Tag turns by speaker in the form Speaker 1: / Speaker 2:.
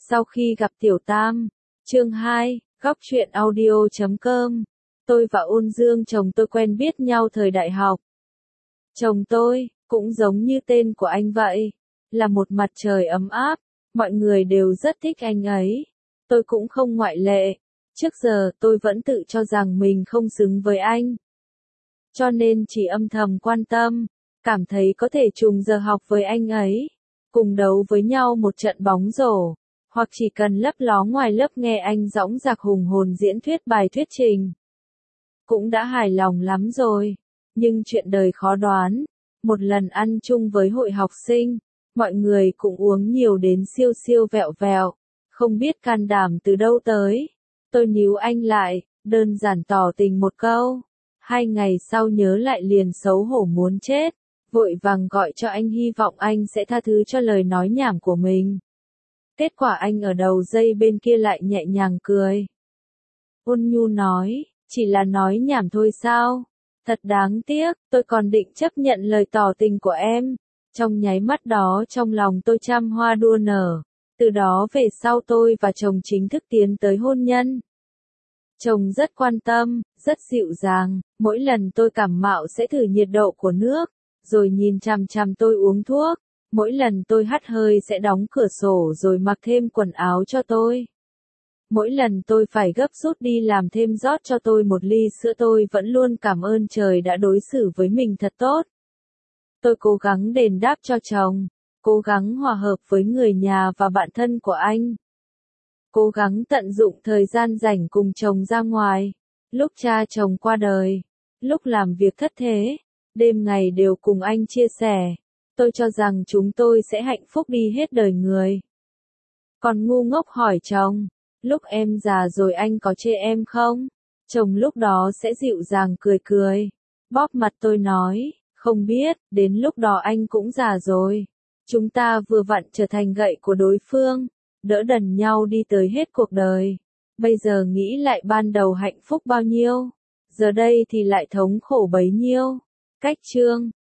Speaker 1: Sau khi gặp Tiểu Tam, chương 2, góc truyện audio.com, tôi và Ôn Dương chồng tôi quen biết nhau thời đại học. Chồng tôi, cũng giống như tên của anh vậy, là một mặt trời ấm áp, mọi người đều rất thích anh ấy. Tôi cũng không ngoại lệ, trước giờ tôi vẫn tự cho rằng mình không xứng với anh. Cho nên chỉ âm thầm quan tâm, cảm thấy có thể trùng giờ học với anh ấy, cùng đấu với nhau một trận bóng rổ, hoặc chỉ cần lấp ló ngoài lớp nghe anh dõng dạc hùng hồn diễn thuyết bài thuyết trình. Cũng đã hài lòng lắm rồi, nhưng chuyện đời khó đoán, một lần ăn chung với hội học sinh, mọi người cũng uống nhiều đến siêu siêu vẹo vẹo, không biết can đảm từ đâu tới. Tôi níu anh lại, đơn giản tỏ tình một câu. 2 ngày sau nhớ lại liền xấu hổ muốn chết, vội vàng gọi cho anh hy vọng anh sẽ tha thứ cho lời nói nhảm của mình. Kết quả anh ở đầu dây bên kia lại nhẹ nhàng cười. Ôn nhu nói, chỉ là nói nhảm thôi sao? Thật đáng tiếc, tôi còn định chấp nhận lời tỏ tình của em. Trong nháy mắt đó trong lòng tôi trăm hoa đua nở. Từ đó về sau tôi và chồng chính thức tiến tới hôn nhân. Chồng rất quan tâm, rất dịu dàng, mỗi lần tôi cảm mạo sẽ thử nhiệt độ của nước, rồi nhìn chằm chằm tôi uống thuốc, mỗi lần tôi hắt hơi sẽ đóng cửa sổ rồi mặc thêm quần áo cho tôi. Mỗi lần tôi phải gấp rút đi làm thêm rót cho tôi một ly sữa tôi vẫn luôn cảm ơn trời đã đối xử với mình thật tốt. Tôi cố gắng đền đáp cho chồng, cố gắng hòa hợp với người nhà và bạn thân của anh. Cố gắng tận dụng thời gian rảnh cùng chồng ra ngoài, lúc cha chồng qua đời, lúc làm việc thất thế, đêm ngày đều cùng anh chia sẻ. Tôi cho rằng chúng tôi sẽ hạnh phúc đi hết đời người. Còn ngu ngốc hỏi chồng, lúc em già rồi anh có chê em không? Chồng lúc đó sẽ dịu dàng cười cười, bóp mặt tôi nói, không biết, đến lúc đó anh cũng già rồi. Chúng ta vừa vặn trở thành gậy của đối phương, đỡ đần nhau đi tới hết cuộc đời. Bây giờ nghĩ lại ban đầu hạnh phúc bao nhiêu, giờ đây thì lại thống khổ bấy nhiêu. Cách chương